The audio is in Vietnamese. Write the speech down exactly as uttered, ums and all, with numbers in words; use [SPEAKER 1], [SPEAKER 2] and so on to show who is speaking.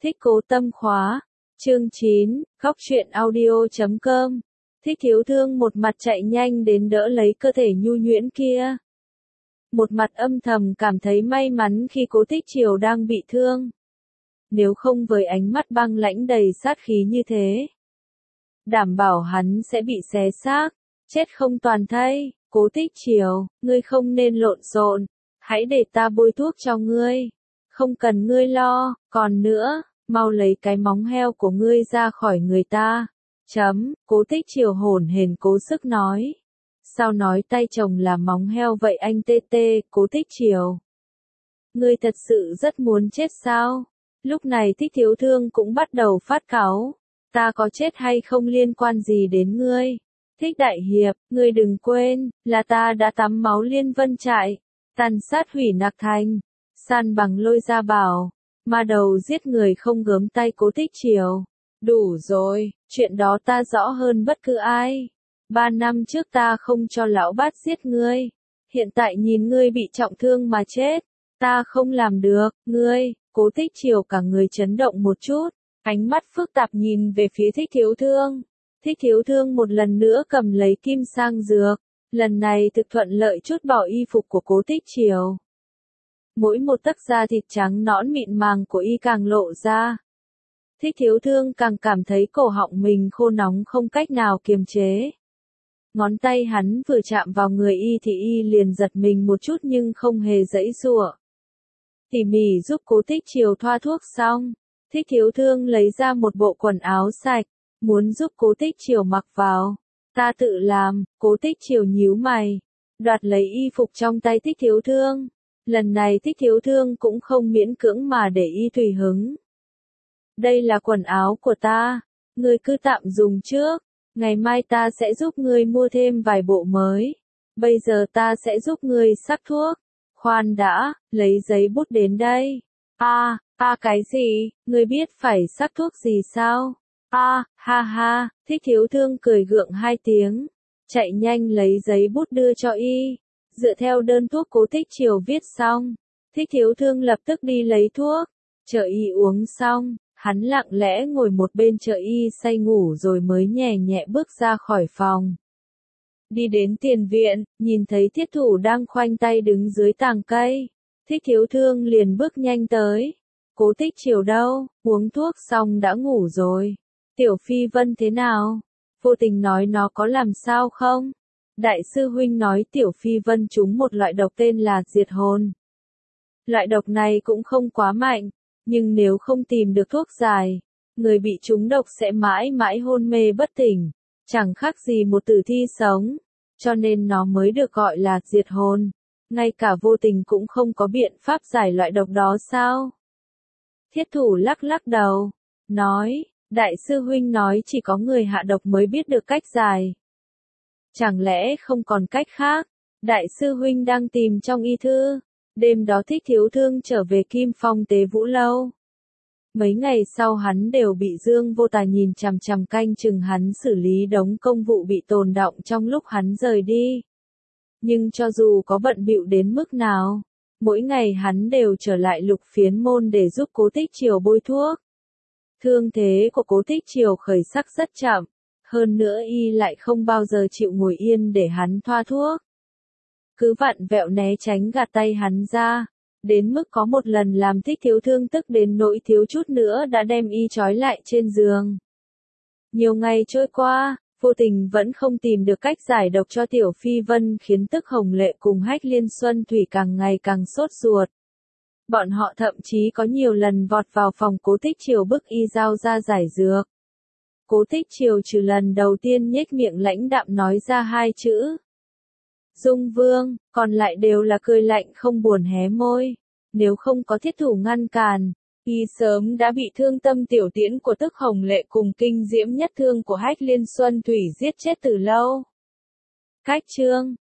[SPEAKER 1] Thích Cố Tâm khóa. Chương chín, Góc truyện audio chấm com. Thích Thiếu Thương một mặt chạy nhanh đến đỡ lấy cơ thể nhu nhuyễn kia. Một mặt âm thầm cảm thấy may mắn khi Cố Tích Triều đang bị thương. Nếu không với ánh mắt băng lãnh đầy sát khí như thế, đảm bảo hắn sẽ bị xé xác, chết không toàn thây. Cố Tích Triều, ngươi không nên lộn xộn, hãy để ta bôi thuốc cho ngươi. Không cần ngươi lo, còn nữa, mau lấy cái móng heo của ngươi ra khỏi người ta. Chấm, Cố Tích Triều hổn hển cố sức nói. Sao nói tay chồng là móng heo vậy anh tê tê, Cố Tích Triều? Ngươi thật sự rất muốn chết sao? Lúc này Thích Thiếu Thương cũng bắt đầu phát cáu. Ta có chết hay không liên quan gì đến ngươi? Thích Đại Hiệp, ngươi đừng quên, là ta đã tắm máu Liên Vân Trại, tàn sát hủy Nạc Thành, san bằng Lôi Gia Bảo, mà đầu giết người không gớm tay Cố Tích Triều. Đủ rồi, chuyện đó ta rõ hơn bất cứ ai. Ba năm trước ta không cho lão bát giết ngươi. Hiện tại nhìn ngươi bị trọng thương mà chết. Ta không làm được, ngươi. Cố Tích Triều cả người chấn động một chút. Ánh mắt phức tạp nhìn về phía Thích Thiếu Thương. Thích Thiếu Thương một lần nữa cầm lấy kim sang dược. Lần này thực thuận lợi chút bỏ y phục của Cố Tích Triều. Mỗi một tấc da thịt trắng nõn mịn màng của y càng lộ ra. Thích Thiếu Thương càng cảm thấy cổ họng mình khô nóng không cách nào kiềm chế. Ngón tay hắn vừa chạm vào người y thì y liền giật mình một chút nhưng không hề giãy giụa. Tỉ mỉ giúp Cố Tích Triều thoa thuốc xong, Thích Thiếu Thương lấy ra một bộ quần áo sạch, muốn giúp Cố Tích Triều mặc vào. Ta tự làm. Cố Tích Triều nhíu mày, đoạt lấy y phục trong tay Thích Thiếu Thương. Lần này Thích Thiếu Thương cũng không miễn cưỡng mà để y tùy hứng. Đây là quần áo của ta, ngươi cứ tạm dùng trước, ngày mai ta sẽ giúp ngươi mua thêm vài bộ mới. Bây giờ ta sẽ giúp ngươi sắc thuốc. Khoan đã, lấy giấy bút đến đây. A, à, a à, cái gì, ngươi biết phải sắc thuốc gì sao? A, à, ha ha, Thích Thiếu Thương cười gượng hai tiếng, chạy nhanh lấy giấy bút đưa cho y. Dựa theo đơn thuốc Cố Tích Triều viết xong, Thích Thiếu Thương lập tức đi lấy thuốc, chờ y uống xong. Hắn lặng lẽ ngồi một bên chờ y say ngủ rồi mới nhẹ nhẹ bước ra khỏi phòng. Đi đến tiền viện, nhìn thấy Thiết Thủ đang khoanh tay đứng dưới tàng cây. Thích Thiếu Thương liền bước nhanh tới. Cố Tích Triều đâu, uống thuốc xong đã ngủ rồi. Tiểu Phi Vân thế nào? Vô Tình nói nó có làm sao không? Đại sư huynh nói Tiểu Phi Vân trúng một loại độc tên là diệt hồn. Loại độc này cũng không quá mạnh. Nhưng nếu không tìm được thuốc giải, người bị trúng độc sẽ mãi mãi hôn mê bất tỉnh, chẳng khác gì một tử thi sống, cho nên nó mới được gọi là diệt hồn. Ngay cả Vô Tình cũng không có biện pháp giải loại độc đó sao? Thiết Thủ lắc lắc đầu, nói, Đại sư huynh nói chỉ có người hạ độc mới biết được cách giải. Chẳng lẽ không còn cách khác? Đại sư huynh đang tìm trong y thư. Đêm đó Thích Thiếu Thương trở về Kim Phong Tế Vũ Lâu. Mấy ngày sau hắn đều bị Dương Vô Tà nhìn chằm chằm canh chừng hắn xử lý đống công vụ bị tồn đọng trong lúc hắn rời đi. Nhưng cho dù có bận bịu đến mức nào, mỗi ngày hắn đều trở lại Lục Phiến Môn để giúp Cố Tích Triều bôi thuốc. Thương thế của Cố Tích Triều khởi sắc rất chậm, hơn nữa y lại không bao giờ chịu ngồi yên để hắn thoa thuốc. Cứ vặn vẹo né tránh gạt tay hắn ra, đến mức có một lần làm Thích Thiếu Thương tức đến nỗi thiếu chút nữa đã đem y trói lại trên giường. Nhiều ngày trôi qua, Vô Tình vẫn không tìm được cách giải độc cho Tiểu Phi Vân khiến Tức Hồng Lệ cùng Hách Liên Xuân Thủy càng ngày càng sốt ruột. Bọn họ thậm chí có nhiều lần vọt vào phòng Cố Tích Triều bức y giao ra giải dược. Cố Tích Triều trừ lần đầu tiên nhếch miệng lãnh đạm nói ra hai chữ Dung Vương, còn lại đều là cười lạnh không buồn hé môi. Nếu không có Thiết Thủ ngăn cản, y sớm đã bị thương tâm tiểu tiễn của Tức Hồng Lệ cùng kinh diễm nhất thương của Hách Liên Xuân Thủy giết chết từ lâu. Cách chương